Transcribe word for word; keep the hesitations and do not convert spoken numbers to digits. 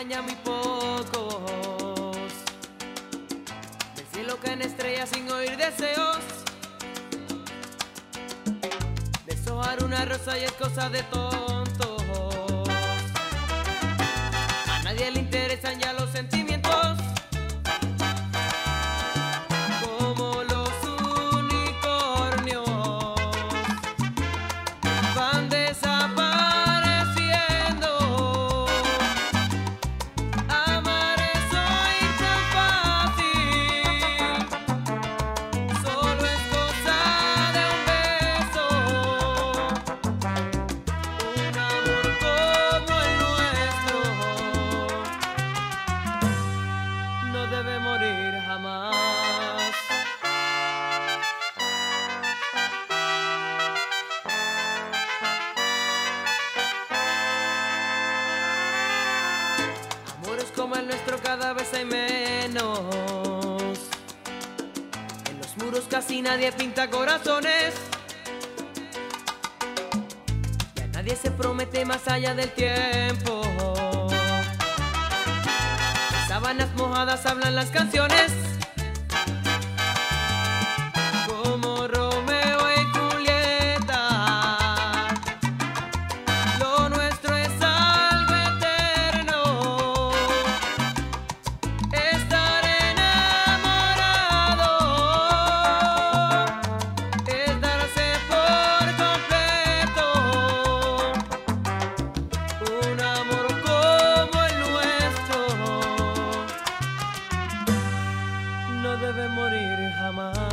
quedan ya muy pocos. Del cielo caen estrellas sin oír deseos. Deshojar una rosa y es cosa de tontos. A nadie le interesan ya los sentimientos. Como los unicornios van desapareciendo. Amar es hoy tan fácil, solo es cosa de un beso. Un amor como el nuestro no debe morir jamás. Amores como el nuestro cada vez hay menos. En los muros casi nadie pinta corazones. Ya nadie se promete más allá del tiempo. Sábanas mojadas hablan las canciones. Como Romeo y Julieta, lo nuestro es algo eterno. Estar enamorado es darse por completo. Un amor como el nuestro no debe morir jamás.